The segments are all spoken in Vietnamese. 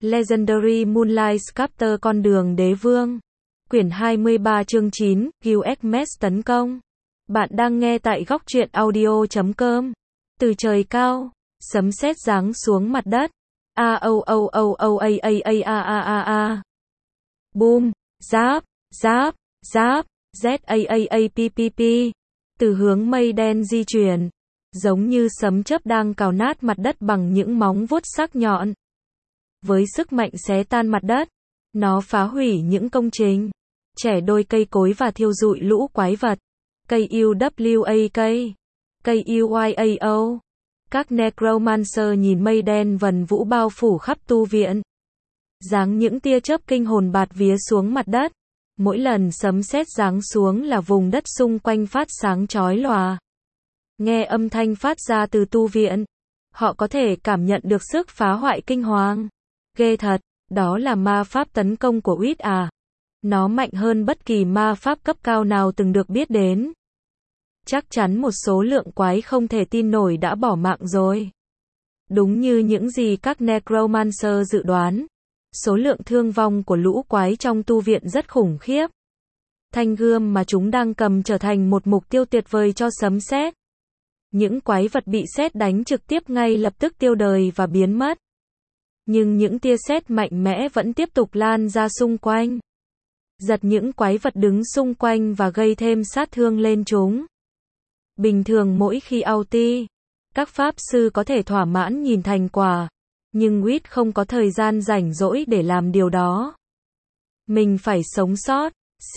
Legendary Moonlight Sculptor Con đường đế vương. Quyển 23 chương 9, QXMS tấn công. Bạn đang nghe tại góc truyện audio.com. Từ trời cao, sấm sét giáng xuống mặt đất. A o o o o a a a a a a a. Boom, giáp, giáp, giáp, z a a a p p p. Từ hướng mây đen di chuyển, giống như sấm chớp đang cào nát mặt đất bằng những móng vuốt sắc nhọn. Với sức mạnh xé tan mặt đất, nó phá hủy những công trình, chẻ đôi cây cối và thiêu rụi lũ quái vật. KUWAK, KUYAO. Các necromancer nhìn mây đen vần vũ bao phủ khắp tu viện. Giáng những tia chớp kinh hồn bạt vía xuống mặt đất. Mỗi lần sấm sét giáng xuống là vùng đất xung quanh phát sáng chói lòa. Nghe âm thanh phát ra từ tu viện, họ có thể cảm nhận được sức phá hoại kinh hoàng. Ghê thật, đó là ma pháp tấn công của Wit à? Nó mạnh hơn bất kỳ ma pháp cấp cao nào từng được biết đến. Chắc chắn một số lượng quái không thể tin nổi đã bỏ mạng rồi. Đúng như những gì các necromancer dự đoán, số lượng thương vong của lũ quái trong tu viện rất khủng khiếp. Thanh gươm mà chúng đang cầm trở thành một mục tiêu tuyệt vời cho sấm sét. Những quái vật bị sét đánh trực tiếp ngay lập tức tiêu đời và biến mất. Nhưng những tia sét mạnh mẽ vẫn tiếp tục lan ra xung quanh, giật những quái vật đứng xung quanh và gây thêm sát thương lên chúng. Bình thường mỗi khi ulti, các pháp sư có thể thỏa mãn nhìn thành quả, nhưng Wit không có thời gian rảnh rỗi để làm điều đó. Mình phải sống sót.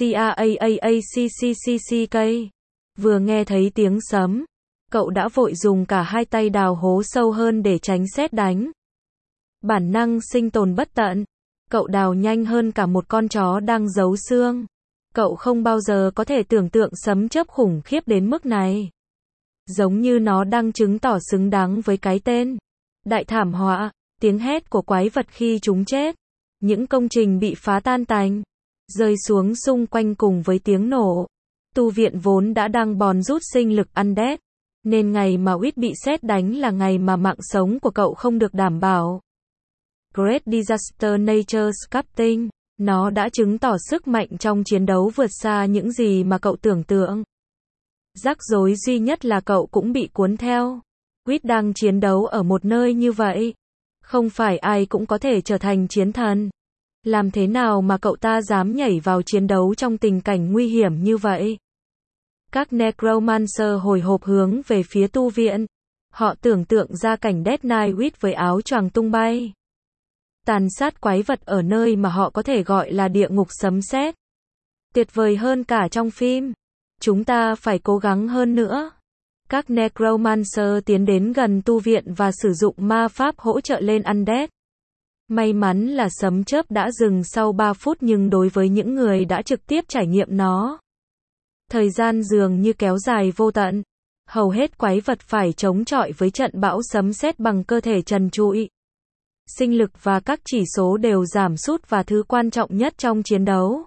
CAAACCCCK. Vừa nghe thấy tiếng sấm, cậu đã vội dùng cả hai tay đào hố sâu hơn để tránh sét đánh. Bản năng sinh tồn bất tận, cậu đào nhanh hơn cả một con chó đang giấu xương. Cậu không bao giờ có thể tưởng tượng sấm chớp khủng khiếp đến mức này. Giống như nó đang chứng tỏ xứng đáng với cái tên. Đại thảm họa, tiếng hét của quái vật khi chúng chết. Những công trình bị phá tan tành, rơi xuống xung quanh cùng với tiếng nổ. Tu viện vốn đã đang bòn rút sinh lực undead, nên ngày mà Wit bị sét đánh là ngày mà mạng sống của cậu không được đảm bảo. Great Disaster Nature Sculpting. Nó đã chứng tỏ sức mạnh trong chiến đấu vượt xa những gì mà cậu tưởng tượng. Rắc rối duy nhất là cậu cũng bị cuốn theo. Wit đang chiến đấu ở một nơi như vậy. Không phải ai cũng có thể trở thành chiến thần. Làm thế nào mà cậu ta dám nhảy vào chiến đấu trong tình cảnh nguy hiểm như vậy? Các necromancer hồi hộp hướng về phía tu viện. Họ tưởng tượng ra cảnh Death Knight Wit với áo choàng tung bay, tàn sát quái vật ở nơi mà họ có thể gọi là địa ngục sấm sét. Tuyệt vời hơn cả trong phim. Chúng ta phải cố gắng hơn nữa. Các necromancer tiến đến gần tu viện và sử dụng ma pháp hỗ trợ lên undead. May mắn là sấm chớp đã dừng sau 3 phút, nhưng đối với những người đã trực tiếp trải nghiệm nó, thời gian dường như kéo dài vô tận. Hầu hết quái vật phải chống chọi với trận bão sấm sét bằng cơ thể trần trụi. Sinh lực và các chỉ số đều giảm sút, và thứ quan trọng nhất trong chiến đấu,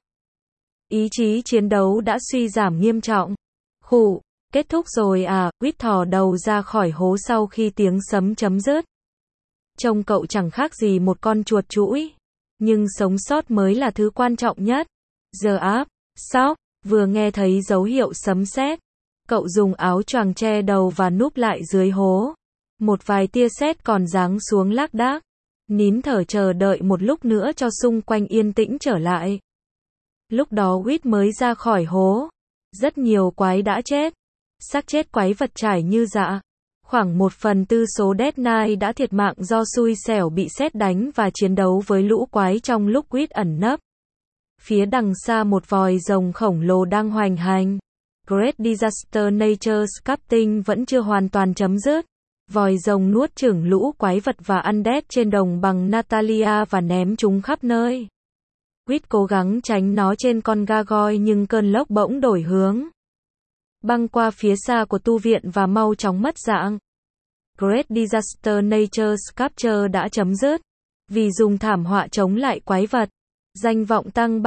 ý chí chiến đấu đã suy giảm nghiêm trọng. Khụ, kết thúc rồi à? Wit thò đầu ra khỏi hố sau khi tiếng sấm chấm dứt. Trông cậu chẳng khác gì một con chuột chũi. Nhưng sống sót mới là thứ quan trọng nhất. Giờ áp, sóc, vừa nghe thấy dấu hiệu sấm sét, cậu dùng áo choàng che đầu và núp lại dưới hố. Một vài tia sét còn giáng xuống lác đác. Nín thở chờ đợi một lúc nữa cho xung quanh yên tĩnh trở lại. Lúc đó Wit mới ra khỏi hố. Rất nhiều quái đã chết. Xác chết quái vật trải như dạ. Khoảng 1/4 số Death Knight đã thiệt mạng do xui xẻo bị sét đánh và chiến đấu với lũ quái trong lúc Wit ẩn nấp. Phía đằng xa một vòi rồng khổng lồ đang hoành hành. Great Disaster Nature Sculpting vẫn chưa hoàn toàn chấm dứt. Vòi rồng nuốt chửng lũ quái vật và undead trên đồng bằng Natalia và ném chúng khắp nơi. Wit cố gắng tránh nó trên con gargoyle, nhưng cơn lốc bỗng đổi hướng, băng qua phía xa của tu viện và mau chóng mất dạng. Great Disaster Nature Sculpture đã chấm dứt. Vì dùng thảm họa chống lại quái vật, danh vọng tăng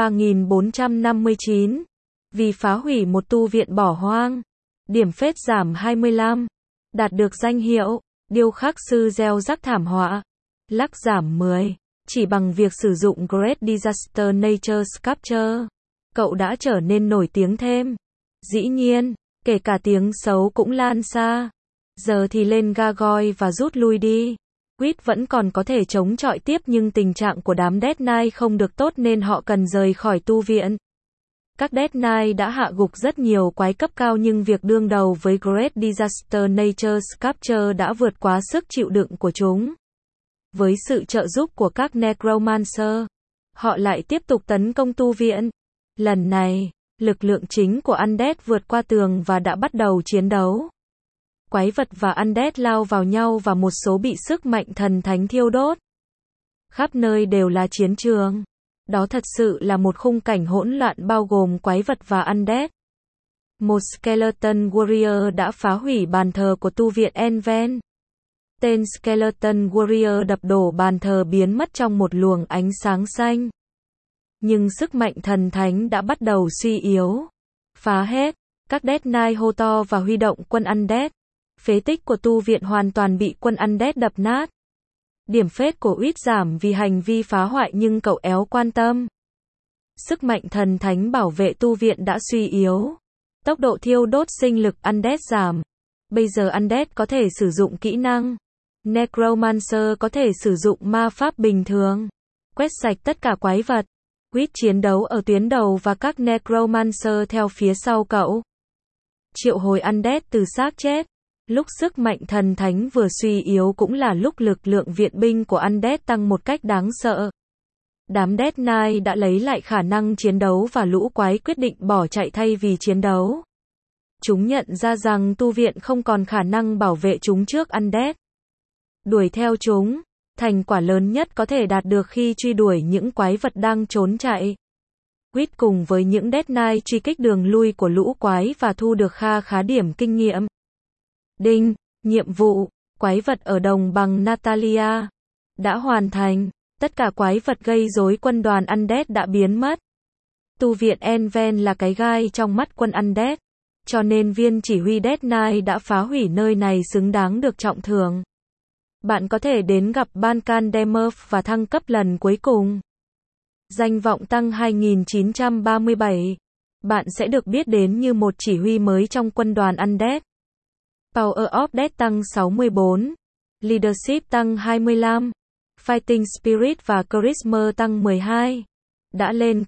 3459. Vì phá hủy một tu viện bỏ hoang, điểm phết giảm 25. Đạt được danh hiệu điêu khắc sư gieo rắc thảm họa, lắc giảm 10. Chỉ bằng việc sử dụng Great Disaster Nature's Capture, cậu đã trở nên nổi tiếng thêm. Dĩ nhiên, kể cả tiếng xấu cũng lan xa. Giờ thì lên Gargoyle và rút lui đi. Quýt vẫn còn có thể chống chọi tiếp nhưng tình trạng của đám Death Knight không được tốt nên họ cần rời khỏi tu viện. Các Death Knight đã hạ gục rất nhiều quái cấp cao nhưng việc đương đầu với Great Disaster Nature's Capture đã vượt quá sức chịu đựng của chúng. Với sự trợ giúp của các Necromancer, họ lại tiếp tục tấn công tu viện. Lần này, lực lượng chính của Undead vượt qua tường và đã bắt đầu chiến đấu. Quái vật và Undead lao vào nhau và một số bị sức mạnh thần thánh thiêu đốt. Khắp nơi đều là chiến trường. Đó thật sự là một khung cảnh hỗn loạn bao gồm quái vật và Undead. Một Skeleton Warrior đã phá hủy bàn thờ của tu viện Enven. Tên Skeleton Warrior đập đổ bàn thờ biến mất trong một luồng ánh sáng xanh. Nhưng sức mạnh thần thánh đã bắt đầu suy yếu. Phá hết. Các Death Knight hô to và huy động quân Undead. Phế tích của tu viện hoàn toàn bị quân Undead đập nát. Điểm phết của Uýt giảm vì hành vi phá hoại nhưng cậu éo quan tâm. Sức mạnh thần thánh bảo vệ tu viện đã suy yếu. Tốc độ thiêu đốt sinh lực Undead giảm. Bây giờ Undead có thể sử dụng kỹ năng. Necromancer có thể sử dụng ma pháp bình thường. Quét sạch tất cả quái vật. Uýt chiến đấu ở tuyến đầu và các Necromancer theo phía sau cậu. Triệu hồi Undead từ xác chết. Lúc sức mạnh thần thánh vừa suy yếu cũng là lúc lực lượng viện binh của Undead tăng một cách đáng sợ. Đám Death Knight đã lấy lại khả năng chiến đấu và lũ quái quyết định bỏ chạy thay vì chiến đấu. Chúng nhận ra rằng tu viện không còn khả năng bảo vệ chúng trước Undead. Đuổi theo chúng, thành quả lớn nhất có thể đạt được khi truy đuổi những quái vật đang trốn chạy. Quýt cùng với những Death Knight truy kích đường lui của lũ quái và thu được kha khá điểm kinh nghiệm. Đinh, nhiệm vụ, quái vật ở đồng bằng Natalia. Đã hoàn thành, tất cả quái vật gây rối quân đoàn Undead đã biến mất. Tu viện Enven là cái gai trong mắt quân Undead, cho nên viên chỉ huy Death Knight đã phá hủy nơi này xứng đáng được trọng thưởng. Bạn có thể đến gặp Bankan Demurf và thăng cấp lần cuối cùng. Danh vọng tăng 2937. Bạn sẽ được biết đến như một chỉ huy mới trong quân đoàn Undead. Power of Death tăng 64. Leadership tăng 25. Fighting Spirit và Charisma tăng 12. Đã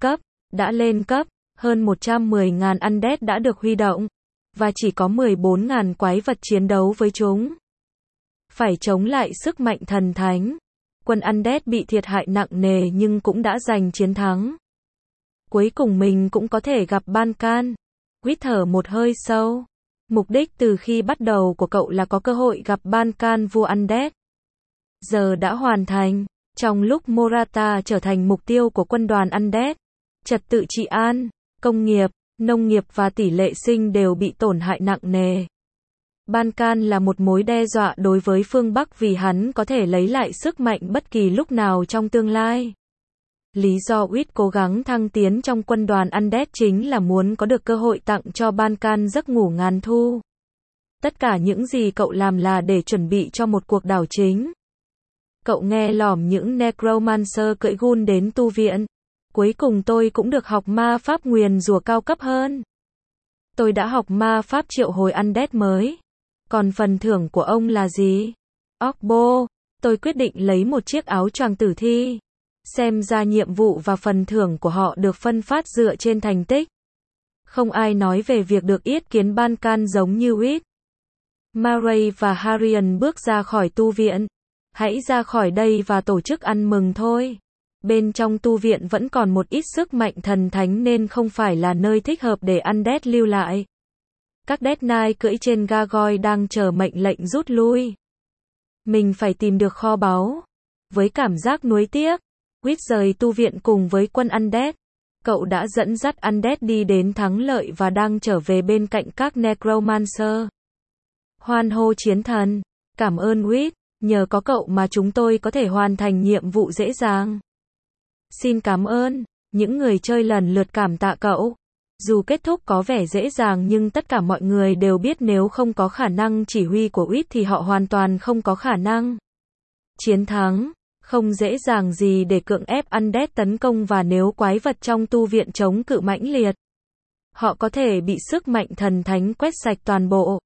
lên cấp, hơn 110.000 Undead đã được huy động. Và chỉ có 14.000 quái vật chiến đấu với chúng. Phải chống lại sức mạnh thần thánh. Quân Undead bị thiệt hại nặng nề nhưng cũng đã giành chiến thắng. Cuối cùng mình cũng có thể gặp Bankan. Quýt thở một hơi sâu. Mục đích từ khi bắt đầu của cậu là có cơ hội gặp Bankan vua Undead. Giờ đã hoàn thành. Trong lúc Morata trở thành mục tiêu của quân đoàn Undead, trật tự trị an, công nghiệp, nông nghiệp và tỷ lệ sinh đều bị tổn hại nặng nề. Bankan là một mối đe dọa đối với phương Bắc vì hắn có thể lấy lại sức mạnh bất kỳ lúc nào trong tương lai. Lý do Uýt cố gắng thăng tiến trong quân đoàn Undead chính là muốn có được cơ hội tặng cho Bankan giấc ngủ ngàn thu. Tất cả những gì cậu làm là để chuẩn bị cho một cuộc đảo chính. Cậu nghe lỏm những Necromancer cưỡi gun đến tu viện. Cuối cùng tôi cũng được học ma pháp nguyền rủa cao cấp hơn. Tôi đã học ma pháp triệu hồi Undead mới. Còn phần thưởng của ông là gì? Ogbo, tôi quyết định lấy một chiếc áo choàng tử thi. Xem ra nhiệm vụ và phần thưởng của họ được phân phát dựa trên thành tích. Không ai nói về việc được yết kiến Bankan giống như Uýt. Murray và Harian bước ra khỏi tu viện. Hãy ra khỏi đây và tổ chức ăn mừng thôi. Bên trong tu viện vẫn còn một ít sức mạnh thần thánh nên không phải là nơi thích hợp để Undead lưu lại. Các Death Knight cưỡi trên Gargoyle đang chờ mệnh lệnh rút lui. Mình phải tìm được kho báu. Với cảm giác nuối tiếc, Uýt rời tu viện cùng với quân Undead. Cậu đã dẫn dắt Undead đi đến thắng lợi và đang trở về bên cạnh các Necromancer. Hoan hô chiến thần. Cảm ơn Uýt, nhờ có cậu mà chúng tôi có thể hoàn thành nhiệm vụ dễ dàng. Xin cảm ơn. Những người chơi lần lượt cảm tạ cậu. Dù kết thúc có vẻ dễ dàng nhưng tất cả mọi người đều biết nếu không có khả năng chỉ huy của Uýt thì họ hoàn toàn không có khả năng chiến thắng. Không dễ dàng gì để cưỡng ép Undead tấn công và nếu quái vật trong tu viện chống cự mãnh liệt, họ có thể bị sức mạnh thần thánh quét sạch toàn bộ.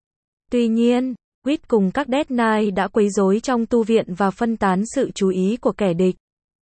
Tuy nhiên, Wit cùng các Death Knight đã quấy rối trong tu viện và phân tán sự chú ý của kẻ địch.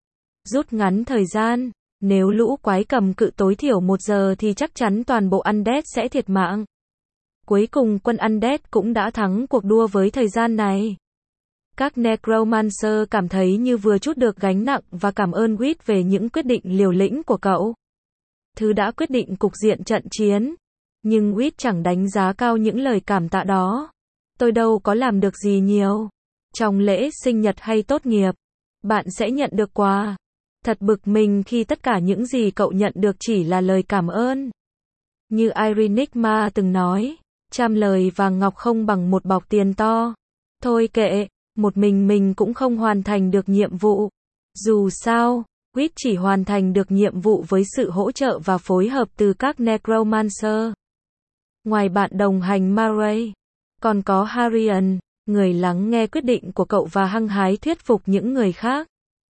Rút ngắn thời gian, nếu lũ quái cầm cự tối thiểu 1 giờ thì chắc chắn toàn bộ Undead sẽ thiệt mạng. Cuối cùng quân Undead cũng đã thắng cuộc đua với thời gian này. Các Necromancer cảm thấy như vừa trút được gánh nặng và cảm ơn Wit về những quyết định liều lĩnh của cậu. Thứ đã quyết định cục diện trận chiến. Nhưng Wit chẳng đánh giá cao những lời cảm tạ đó. Tôi đâu có làm được gì nhiều. Trong lễ sinh nhật hay tốt nghiệp, bạn sẽ nhận được quà. Thật bực mình khi tất cả những gì cậu nhận được chỉ là lời cảm ơn. Như Irenigma từng nói, 100 lời vàng ngọc không bằng một bọc tiền to. Thôi kệ, một mình cũng không hoàn thành được nhiệm vụ. Dù sao, Wit chỉ hoàn thành được nhiệm vụ với sự hỗ trợ và phối hợp từ các Necromancer. Ngoài bạn đồng hành Murray, còn có Harian, người lắng nghe quyết định của cậu và hăng hái thuyết phục những người khác.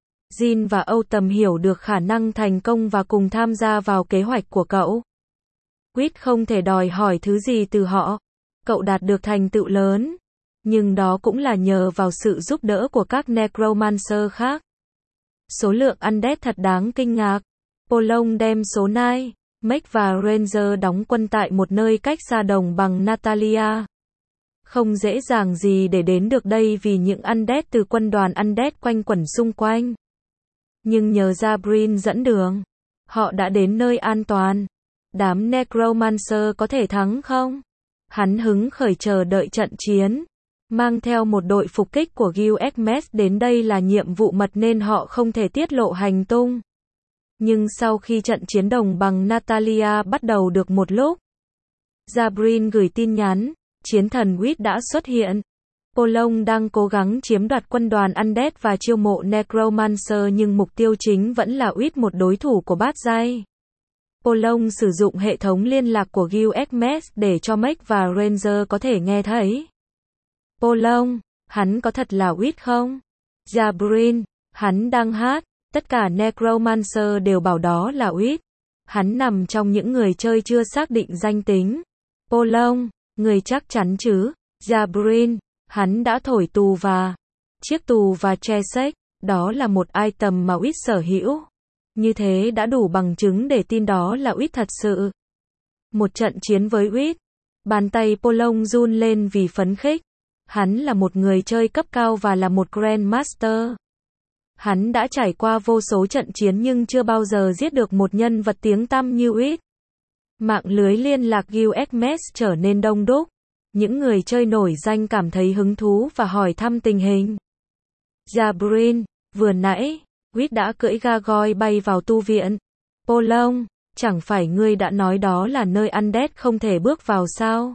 Jin và Autumn hiểu được khả năng thành công và cùng tham gia vào kế hoạch của cậu. Wit không thể đòi hỏi thứ gì từ họ. Cậu đạt được thành tựu lớn. Nhưng đó cũng là nhờ vào sự giúp đỡ của các Necromancer khác. Số lượng Undead thật đáng kinh ngạc. Polong đem số Knight, Mech và Ranger đóng quân tại một nơi cách xa đồng bằng Natalia. Không dễ dàng gì để đến được đây vì những Undead từ quân đoàn Undead quanh quẩn xung quanh. Nhưng nhờ Zabrin dẫn đường, họ đã đến nơi an toàn. Đám Necromancer có thể thắng không? Hắn hứng khởi chờ đợi trận chiến. Mang theo một đội phục kích của Guild đến đây là nhiệm vụ mật nên họ không thể tiết lộ hành tung. Nhưng sau khi trận chiến đồng bằng Natalia bắt đầu được một lúc, Zabrin gửi tin nhắn, chiến thần Wit đã xuất hiện. Polong đang cố gắng chiếm đoạt quân đoàn Undead và chiêu mộ Necromancer nhưng mục tiêu chính vẫn là Wit, một đối thủ của bát giai. Polong sử dụng hệ thống liên lạc của Guild để cho Mech và Ranger có thể nghe thấy. Polong, hắn có thật là Wit không? Zabrin, hắn đang hát, tất cả Necromancer đều bảo đó là Wit. Hắn nằm trong những người chơi chưa xác định danh tính. Polong, người chắc chắn chứ? Zabrin, hắn đã thổi tù và chiếc tù và Chesek, đó là một item mà Wit sở hữu. Như thế đã đủ bằng chứng để tin đó là Wit thật sự. Một trận chiến với Wit. Bàn tay Polong run lên vì phấn khích. Hắn là một người chơi cấp cao và là một Grandmaster. Hắn đã trải qua vô số trận chiến nhưng chưa bao giờ giết được một nhân vật tiếng tăm như Wit. Mạng lưới liên lạc Guild trở nên đông đúc. Những người chơi nổi danh cảm thấy hứng thú và hỏi thăm tình hình. Zabrin, vừa nãy, Wit đã cưỡi Gargoyle bay vào tu viện. Polong, chẳng phải ngươi đã nói đó là nơi Undead không thể bước vào sao?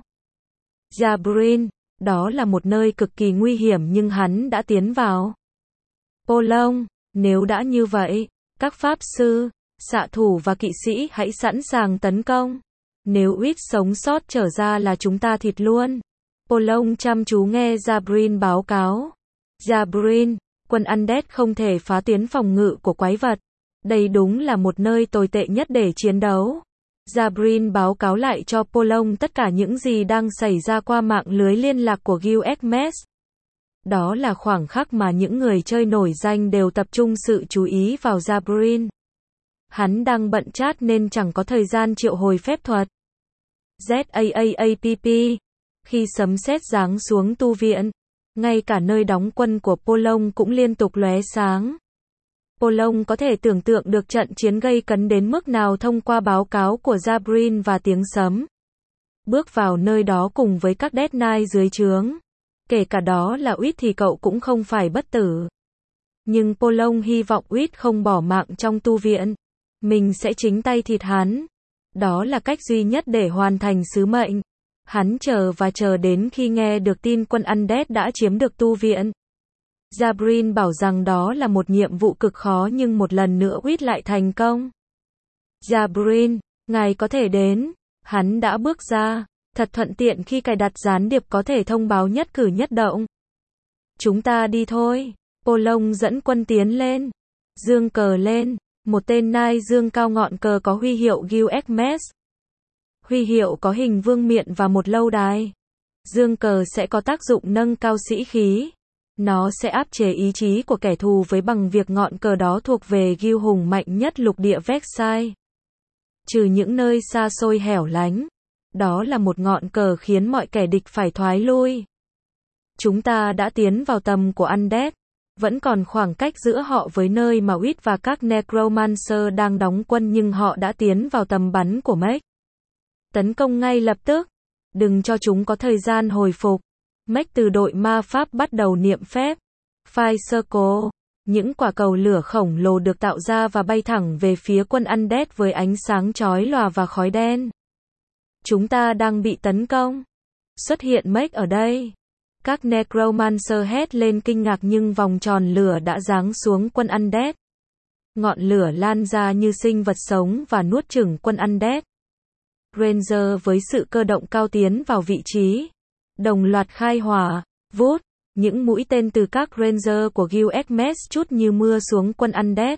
Zabrin, đó là một nơi cực kỳ nguy hiểm nhưng hắn đã tiến vào. Polong, nếu đã như vậy, các pháp sư, xạ thủ và kỵ sĩ hãy sẵn sàng tấn công. Nếu Wit sống sót trở ra là chúng ta thịt luôn. Polong chăm chú nghe Zabrin báo cáo. Zabrin, quân Undead không thể phá tuyến phòng ngự của quái vật. Đây đúng là một nơi tồi tệ nhất để chiến đấu. Zabrin báo cáo lại cho Polong tất cả những gì đang xảy ra qua mạng lưới liên lạc của Guild. Đó là khoảng khắc mà những người chơi nổi danh đều tập trung sự chú ý vào Zabrin. Hắn đang bận chat nên chẳng có thời gian triệu hồi phép thuật. ZAAAPP. Khi sấm sét giáng xuống tu viện, ngay cả nơi đóng quân của Polong cũng liên tục lóe sáng. Polong có thể tưởng tượng được trận chiến gây cấn đến mức nào thông qua báo cáo của Zabrin và tiếng sấm. Bước vào nơi đó cùng với các Death Knight dưới trướng. Kể cả đó là Wit thì cậu cũng không phải bất tử. Nhưng Polong hy vọng Wit không bỏ mạng trong tu viện. Mình sẽ chính tay thịt hắn. Đó là cách duy nhất để hoàn thành sứ mệnh. Hắn chờ và chờ đến khi nghe được tin quân Undead đã chiếm được tu viện. Zabrin bảo rằng đó là một nhiệm vụ cực khó nhưng một lần nữa Wit lại thành công. Zabrin, ngài có thể đến. Hắn đã bước ra. Thật thuận tiện khi cài đặt gián điệp có thể thông báo nhất cử nhất động. Chúng ta đi thôi. Polong dẫn quân tiến lên. Dương cờ lên. Một tên nai dương cao ngọn cờ có huy hiệu Guilhermes. Huy hiệu có hình vương miện và một lâu đài. Dương cờ sẽ có tác dụng nâng cao sĩ khí. Nó sẽ áp chế ý chí của kẻ thù với bằng việc ngọn cờ đó thuộc về Gil hùng mạnh nhất lục địa Versailles. Trừ những nơi xa xôi hẻo lánh. Đó là một ngọn cờ khiến mọi kẻ địch phải thoái lui. Chúng ta đã tiến vào tầm của Undead. Vẫn còn khoảng cách giữa họ với nơi mà Wit và các Necromancer đang đóng quân, nhưng họ đã tiến vào tầm bắn của Mech. Tấn công ngay lập tức. Đừng cho chúng có thời gian hồi phục. Mech từ đội ma pháp bắt đầu niệm phép. Fire Circle. Những quả cầu lửa khổng lồ được tạo ra và bay thẳng về phía quân Undead với ánh sáng chói lòa và khói đen. Chúng ta đang bị tấn công. Xuất hiện Mech ở đây. Các Necromancer hét lên kinh ngạc, nhưng vòng tròn lửa đã giáng xuống quân Undead. Ngọn lửa lan ra như sinh vật sống và nuốt chửng quân Undead. Ranger với sự cơ động cao tiến vào vị trí. Đồng loạt khai hỏa. Vút. Những mũi tên từ các Ranger của Guilhermes chút như mưa xuống quân Undead.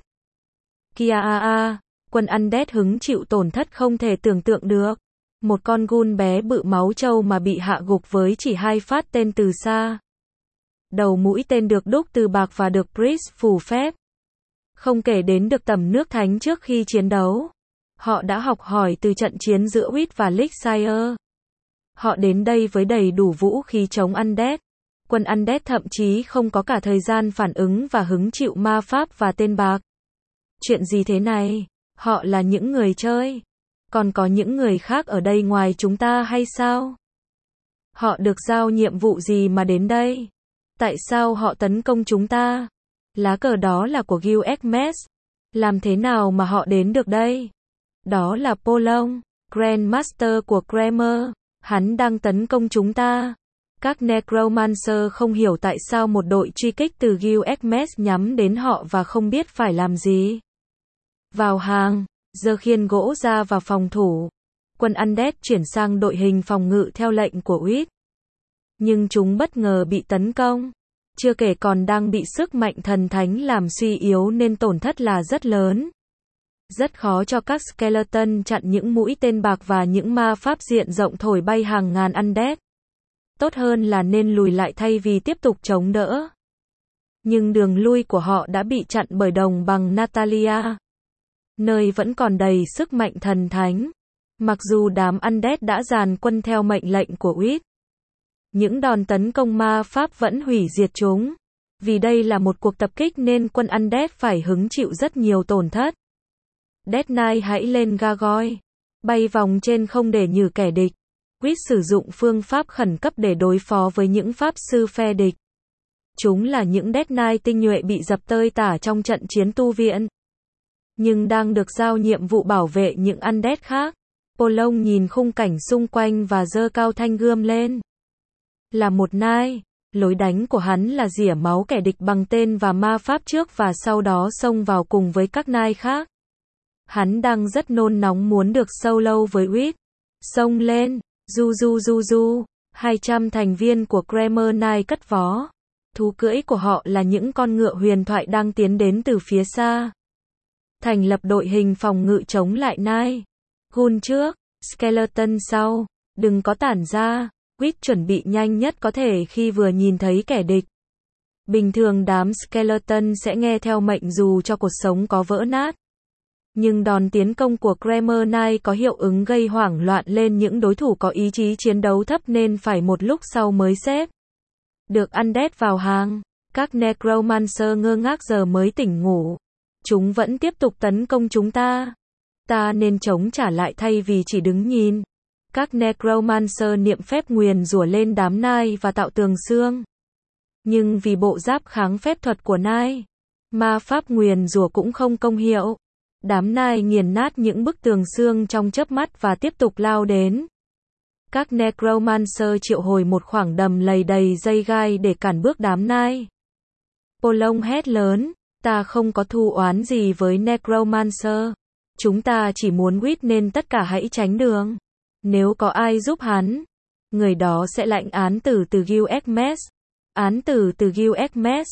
Kia quân Undead hứng chịu tổn thất không thể tưởng tượng được. Một con gun bé bự máu trâu mà bị hạ gục với chỉ 2 phát tên từ xa. Đầu mũi tên được đúc từ bạc và được Priest phù phép. Không kể đến được tẩm nước thánh trước khi chiến đấu. Họ đã học hỏi từ trận chiến giữa Wit và Elixir. Họ đến đây với đầy đủ vũ khí chống Undead. Quân Undead thậm chí không có cả thời gian phản ứng và hứng chịu ma pháp và tên bạc. Chuyện gì thế này? Họ là những người chơi. Còn có những người khác ở đây ngoài chúng ta hay sao? Họ được giao nhiệm vụ gì mà đến đây? Tại sao họ tấn công chúng ta? Lá cờ đó là của Guilhermes. Làm thế nào mà họ đến được đây? Đó là Polong, Grandmaster của Kramer. Hắn đang tấn công chúng ta. Các Necromancer không hiểu tại sao một đội truy kích từ Guilhermes nhắm đến họ và không biết phải làm gì. Vào hàng, giơ khiên gỗ ra và phòng thủ. Quân Undead chuyển sang đội hình phòng ngự theo lệnh của Wit. Nhưng chúng bất ngờ bị tấn công. Chưa kể còn đang bị sức mạnh thần thánh làm suy yếu nên tổn thất là rất lớn. Rất khó cho các skeleton chặn những mũi tên bạc và những ma pháp diện rộng thổi bay hàng ngàn Undead. Tốt hơn là nên lùi lại thay vì tiếp tục chống đỡ. Nhưng đường lui của họ đã bị chặn bởi đồng bằng Natalia. Nơi vẫn còn đầy sức mạnh thần thánh. Mặc dù đám Undead đã dàn quân theo mệnh lệnh của Wit. Những đòn tấn công ma pháp vẫn hủy diệt chúng. Vì đây là một cuộc tập kích nên quân Undead phải hứng chịu rất nhiều tổn thất. Death Knight hãy lên Gargoyle. Bay vòng trên không để nhử kẻ địch. Wit sử dụng phương pháp khẩn cấp để đối phó với những pháp sư phe địch. Chúng là những Death Knight tinh nhuệ bị dập tơi tả trong trận chiến tu viện. Nhưng đang được giao nhiệm vụ bảo vệ những Undead khác. Polong nhìn khung cảnh xung quanh và giơ cao thanh gươm lên. Là một Knight, lối đánh của hắn là rỉa máu kẻ địch bằng tên và ma pháp trước và sau đó xông vào cùng với các Knight khác. Hắn đang rất nôn nóng muốn được solo với Wit. Xông lên, du. 200 thành viên của Kramer Knight cất vó. Thú cưỡi của họ là những con ngựa huyền thoại đang tiến đến từ phía xa. Thành lập đội hình phòng ngự chống lại Knight. Gun trước, skeleton sau. Đừng có tản ra. Wit chuẩn bị nhanh nhất có thể khi vừa nhìn thấy kẻ địch. Bình thường đám skeleton sẽ nghe theo mệnh dù cho cuộc sống có vỡ nát. Nhưng đòn tiến công của Kramer Knight có hiệu ứng gây hoảng loạn lên những đối thủ có ý chí chiến đấu thấp nên phải một lúc sau mới xếp được Undead vào hàng. Các Necromancer ngơ ngác giờ mới tỉnh ngủ. Chúng vẫn tiếp tục tấn công chúng ta. Ta nên chống trả lại thay vì chỉ đứng nhìn. Các Necromancer niệm phép nguyền rủa lên đám Knight và tạo tường xương. Nhưng vì bộ giáp kháng phép thuật của Knight, ma pháp nguyền rủa cũng không công hiệu. Đám Knight nghiền nát những bức tường xương trong chớp mắt và tiếp tục lao đến. Các Necromancer triệu hồi một khoảng đầm lầy đầy dây gai để cản bước đám Knight. Polong hét lớn, ta không có thù oán gì với Necromancer. Chúng ta chỉ muốn Wit nên tất cả hãy tránh đường. Nếu có ai giúp hắn, người đó sẽ lãnh án tử từ Guilhermes. Án tử từ Guilhermes.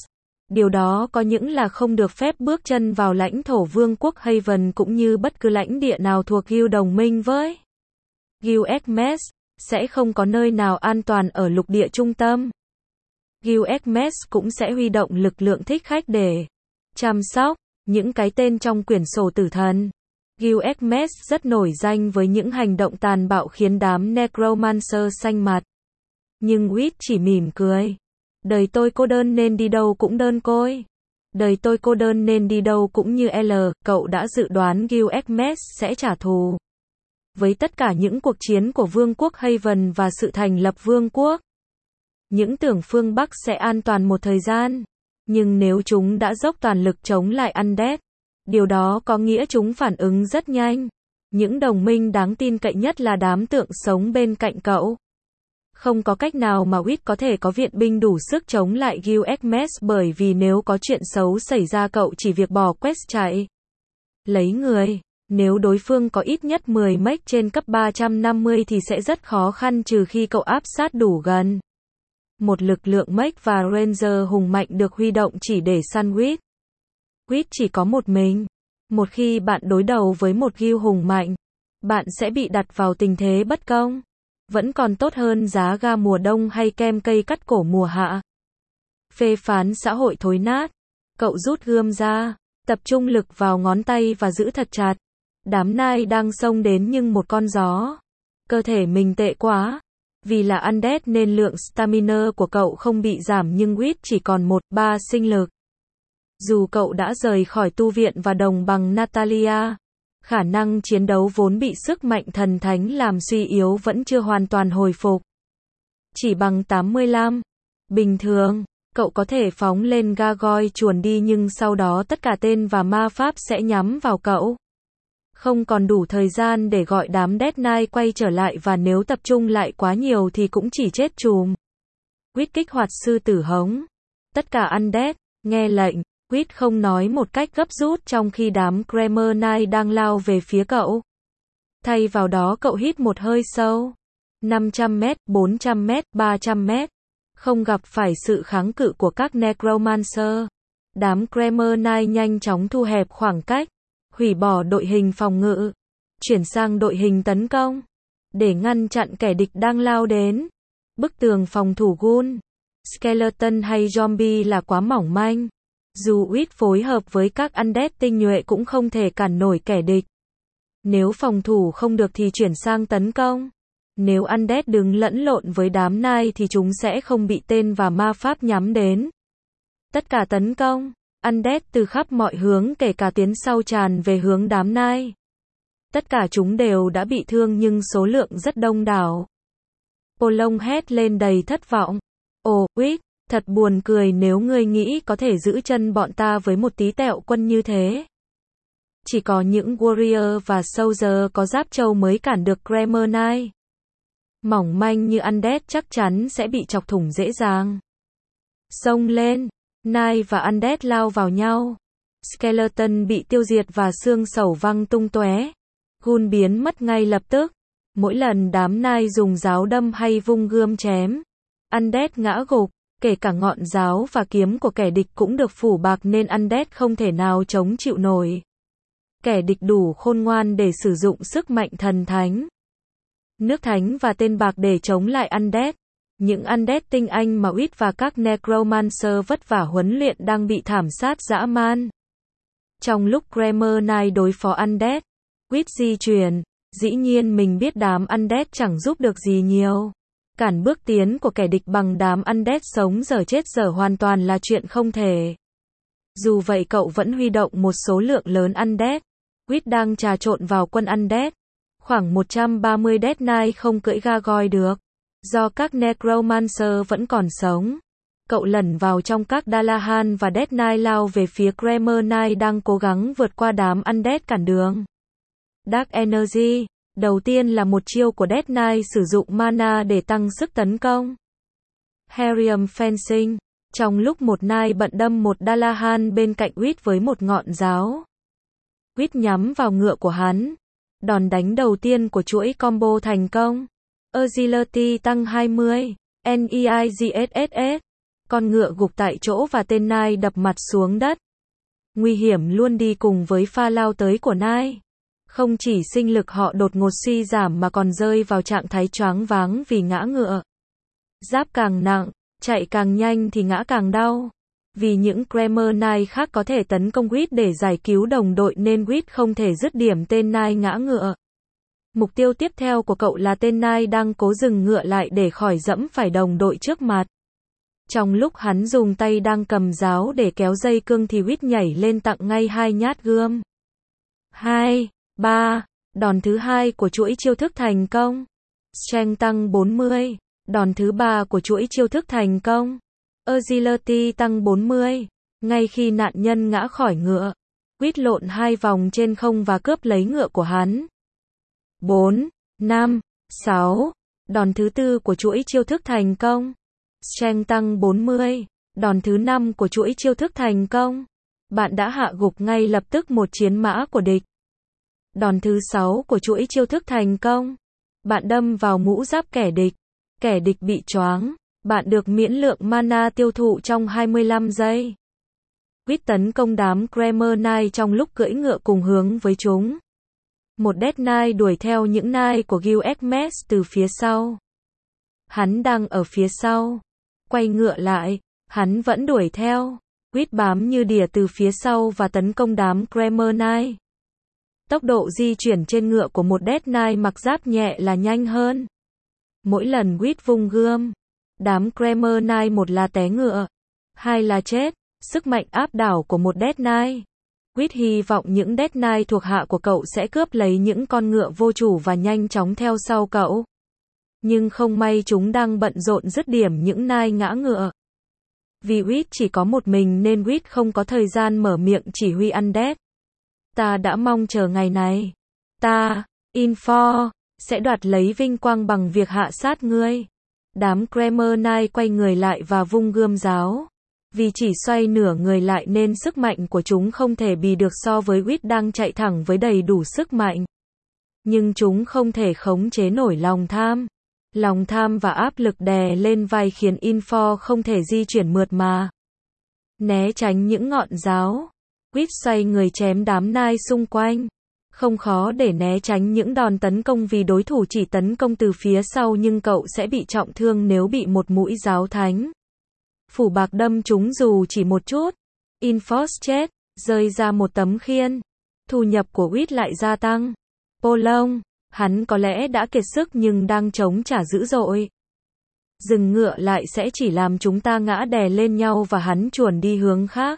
Điều đó có những là không được phép bước chân vào lãnh thổ Vương quốc Haven cũng như bất cứ lãnh địa nào thuộc Guild đồng minh với Guild-Xmas, sẽ không có nơi nào an toàn ở lục địa trung tâm. Guild-Xmas cũng sẽ huy động lực lượng thích khách để chăm sóc những cái tên trong quyển sổ tử thần. Guild-Xmas rất nổi danh với những hành động tàn bạo khiến đám Necromancer xanh mặt. Nhưng Whit chỉ mỉm cười. Đời tôi cô đơn nên đi đâu cũng đơn côi. Đời tôi cô đơn nên đi đâu cũng như L. Cậu đã dự đoán Guild-Xmas sẽ trả thù với tất cả những cuộc chiến của Vương quốc Haven và sự thành lập Vương quốc. Những tưởng phương Bắc sẽ an toàn một thời gian. Nhưng nếu chúng đã dốc toàn lực chống lại Undead, điều đó có nghĩa chúng phản ứng rất nhanh. Những đồng minh đáng tin cậy nhất là đám tượng sống bên cạnh cậu. Không có cách nào mà Whit có thể có viện binh đủ sức chống lại Guild-Xmas bởi vì nếu có chuyện xấu xảy ra cậu chỉ việc bỏ quest chạy. Lấy người. Nếu đối phương có ít nhất 10 mech trên cấp 350 thì sẽ rất khó khăn trừ khi cậu áp sát đủ gần. Một lực lượng mech và ranger hùng mạnh được huy động chỉ để săn Whit. Whit chỉ có một mình. Một khi bạn đối đầu với một guild hùng mạnh, bạn sẽ bị đặt vào tình thế bất công. Vẫn còn tốt hơn giá ga mùa đông hay kem cây cắt cổ mùa hạ. Phê phán xã hội thối nát. Cậu rút gươm ra, tập trung lực vào ngón tay và giữ thật chặt. Đám nai đang xông đến nhưng một con gió. Cơ thể mình tệ quá. Vì là Undead nên lượng stamina của cậu không bị giảm nhưng Whit chỉ còn 1/3 sinh lực. Dù cậu đã rời khỏi tu viện và đồng bằng Natalia, khả năng chiến đấu vốn bị sức mạnh thần thánh làm suy yếu vẫn chưa hoàn toàn hồi phục. Chỉ bằng 85. Bình thường, cậu có thể phóng lên Gargoyle chuồn đi nhưng sau đó tất cả tên và ma pháp sẽ nhắm vào cậu. Không còn đủ thời gian để gọi đám Death Knight quay trở lại và nếu tập trung lại quá nhiều thì cũng chỉ chết chùm. Whit kích hoạt sư tử hống. Tất cả Undead, nghe lệnh. Whit không nói một cách gấp rút trong khi đám Kramer Knight đang lao về phía cậu. Thay vào đó cậu hít một hơi sâu. 500 mét, 400 mét, 300 mét. Không gặp phải sự kháng cự của các Necromancer. Đám Kramer Knight nhanh chóng thu hẹp khoảng cách. Hủy bỏ đội hình phòng ngự. Chuyển sang đội hình tấn công. Để ngăn chặn kẻ địch đang lao đến. Bức tường phòng thủ Ghoul, Skeleton hay Zombie là quá mỏng manh. Dù Whit phối hợp với các Undead tinh nhuệ cũng không thể cản nổi kẻ địch. Nếu phòng thủ không được thì chuyển sang tấn công. Nếu Undead đứng lẫn lộn với đám nai thì chúng sẽ không bị tên và ma pháp nhắm đến. Tất cả tấn công. Undead từ khắp mọi hướng kể cả tiến sau tràn về hướng đám nai. Tất cả chúng đều đã bị thương nhưng số lượng rất đông đảo. Polong hét lên đầy thất vọng. Ồ, Whit, thật buồn cười nếu ngươi nghĩ có thể giữ chân bọn ta với một tí tẹo quân như thế. Chỉ có những warrior và soldier có giáp trâu mới cản được Kramer Knight. Mỏng manh như Undead chắc chắn sẽ bị chọc thủng dễ dàng. Xông lên, Knight và Undead lao vào nhau. Skeleton bị tiêu diệt và xương sẩu văng tung tóe. Ghoul biến mất ngay lập tức. Mỗi lần đám Knight dùng giáo đâm hay vung gươm chém, Undead ngã gục. Kể cả ngọn giáo và kiếm của kẻ địch cũng được phủ bạc nên Undead không thể nào chống chịu nổi. Kẻ địch đủ khôn ngoan để sử dụng sức mạnh thần thánh, nước thánh và tên bạc để chống lại Undead. Những Undead tinh anh mà Whit và các Necromancer vất vả huấn luyện đang bị thảm sát dã man. Trong lúc Kramer Knight đối phó Undead, Whit di chuyển. Dĩ nhiên mình biết đám Undead chẳng giúp được gì nhiều. Cản bước tiến của kẻ địch bằng đám Undead sống dở chết dở hoàn toàn là chuyện không thể. Dù vậy cậu vẫn huy động một số lượng lớn Undead. Whit đang trà trộn vào quân Undead. Khoảng 130 Death Knight không cưỡi Gargoyle được. Do các Necromancer vẫn còn sống. Cậu lẩn vào trong các Dalahan và Death Knight lao về phía Kramer Knight đang cố gắng vượt qua đám Undead cản đường. Dark Energy. Đầu tiên là một chiêu của Death Knight sử dụng mana để tăng sức tấn công. Herium Fencing. Trong lúc một Knight bận đâm một Dalahan bên cạnh Whit với một ngọn giáo. Whit nhắm vào ngựa của hắn. Đòn đánh đầu tiên của chuỗi combo thành công. Agility tăng 20. NEIGSSS. con ngựa gục tại chỗ và tên nai đập mặt xuống đất. Nguy hiểm luôn đi cùng với pha lao tới của nai. Không chỉ sinh lực họ đột ngột suy giảm mà còn rơi vào trạng thái choáng váng vì ngã ngựa. Giáp càng nặng, chạy càng nhanh thì ngã càng đau. Vì những Kramer Knight khác có thể tấn công Reed để giải cứu đồng đội nên Reed không thể dứt điểm tên Knight ngã ngựa. Mục tiêu tiếp theo của cậu là tên Knight đang cố dừng ngựa lại để khỏi dẫm phải đồng đội trước mặt. Trong lúc hắn dùng tay đang cầm giáo để kéo dây cương thì Reed nhảy lên tặng ngay 2 nhát gươm. 2, 3, đòn thứ 2 của chuỗi chiêu thức thành công. Strength tăng 40, đòn thứ 3 của chuỗi chiêu thức thành công. Agility tăng 40, ngay khi nạn nhân ngã khỏi ngựa. Reed lộn 2 vòng trên không và cướp lấy ngựa của hắn. 4, 5, 6, đòn thứ 4 của chuỗi chiêu thức thành công. Strength tăng 40, đòn thứ 5 của chuỗi chiêu thức thành công. Bạn đã hạ gục ngay lập tức một chiến mã của địch. Đòn thứ 6 của chuỗi chiêu thức thành công. Bạn đâm vào mũ giáp kẻ địch. Kẻ địch bị choáng. Bạn được miễn lượng mana tiêu thụ trong 25 giây. Reed tấn công đám Kramer Knight trong lúc cưỡi ngựa cùng hướng với chúng. Một Death Knight đuổi theo những Knight của Gilgamesh từ phía sau. Hắn đang ở phía sau. Quay ngựa lại, hắn vẫn đuổi theo. Reed bám như đỉa từ phía sau và tấn công đám Kramer Knight. Tốc độ di chuyển trên ngựa của một Death Knight mặc giáp nhẹ là nhanh hơn. Mỗi lần Reed vung gươm, đám Kramer Knight một là té ngựa, hai là chết. Sức mạnh áp đảo của một Death Knight. Reed hy vọng những Death Knight thuộc hạ của cậu sẽ cướp lấy những con ngựa vô chủ và nhanh chóng theo sau cậu. Nhưng không may chúng đang bận rộn dứt điểm những Knight ngã ngựa. Vì Reed chỉ có một mình nên Reed không có thời gian mở miệng chỉ huy Undead. Ta đã mong chờ ngày này. Ta, Info, sẽ đoạt lấy vinh quang bằng việc hạ sát ngươi. Đám Kramer Knight quay người lại và vung gươm giáo. Vì chỉ xoay nửa người lại nên sức mạnh của chúng không thể bì được so với Reed đang chạy thẳng với đầy đủ sức mạnh. Nhưng chúng không thể khống chế nổi lòng tham. Lòng tham và áp lực đè lên vai khiến Info không thể di chuyển mượt mà. Né tránh những ngọn giáo. Reed xoay người chém đám Knight xung quanh. Không khó để né tránh những đòn tấn công vì đối thủ chỉ tấn công từ phía sau nhưng cậu sẽ bị trọng thương nếu bị một mũi giáo thánh phủ bạc đâm trúng dù chỉ một chút. Infos chết, rơi ra một tấm khiên. Thu nhập của Reed lại gia tăng. Polong, hắn có lẽ đã kiệt sức nhưng đang chống trả dữ dội. Dừng ngựa lại sẽ chỉ làm chúng ta ngã đè lên nhau và hắn chuồn đi hướng khác.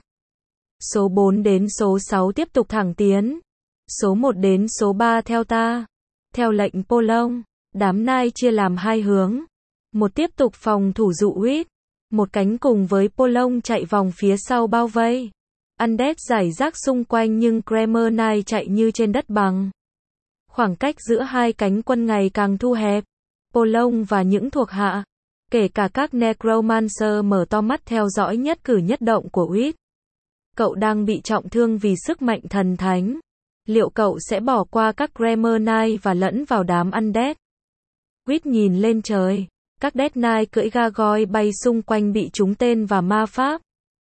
Số 4 đến số 6 tiếp tục thẳng tiến. Số 1 đến số 3 theo ta. Theo lệnh Polong, đám Knight chia làm 2 hướng. Một tiếp tục phòng thủ dụ Reed. Một cánh cùng với Polong chạy vòng phía sau bao vây. Undead rải rác xung quanh nhưng Kramer Knight chạy như trên đất bằng. Khoảng cách giữa hai cánh quân ngày càng thu hẹp. Polong và những thuộc hạ, kể cả các Necromancer mở to mắt theo dõi nhất cử nhất động của Reed. Cậu đang bị trọng thương vì sức mạnh thần thánh. Liệu cậu sẽ bỏ qua các Kramer Knight và lẫn vào đám Undead? Reed nhìn lên trời. Các Death Knight cưỡi Gargoyle bay xung quanh bị trúng tên và ma pháp.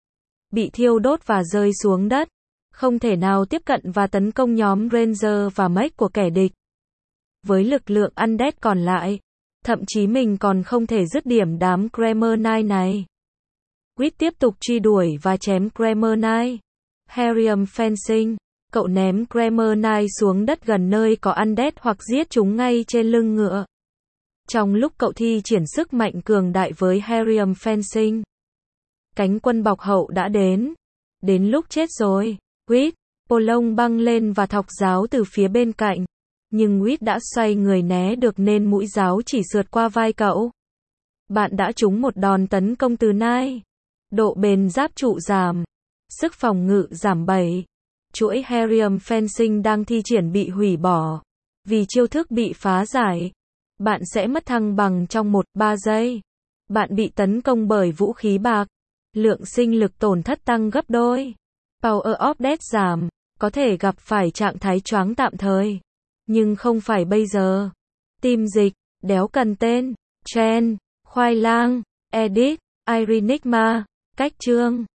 Bị thiêu đốt và rơi xuống đất. Không thể nào tiếp cận và tấn công nhóm Ranger và Mage của kẻ địch. Với lực lượng Undead còn lại, thậm chí mình còn không thể dứt điểm đám Kramer Knight này. Reed tiếp tục truy đuổi và chém Kramer Knight. Herium Fencing, cậu ném Kramer Knight xuống đất gần nơi có Undead hoặc giết chúng ngay trên lưng ngựa. Trong lúc cậu thi triển sức mạnh cường đại với Herium Fencing, cánh quân bọc hậu đã đến. Đến lúc chết rồi. Reed, Polong băng lên và thọc giáo từ phía bên cạnh. Nhưng Reed đã xoay người né được nên mũi giáo chỉ sượt qua vai cậu. Bạn đã trúng một đòn tấn công từ Knight. Độ bền giáp trụ giảm. Sức phòng ngự giảm 7. Chuỗi Herium Fencing đang thi triển bị hủy bỏ. Vì chiêu thức bị phá giải. Bạn sẽ mất thăng bằng trong 1-3 giây. Bạn bị tấn công bởi vũ khí bạc. Lượng sinh lực tổn thất tăng gấp đôi. Power of Death giảm. Có thể gặp phải trạng thái choáng tạm thời. Nhưng không phải bây giờ. Tim dịch, đéo cần tên, trend, khoai lang, edit. Irinigma, cách chương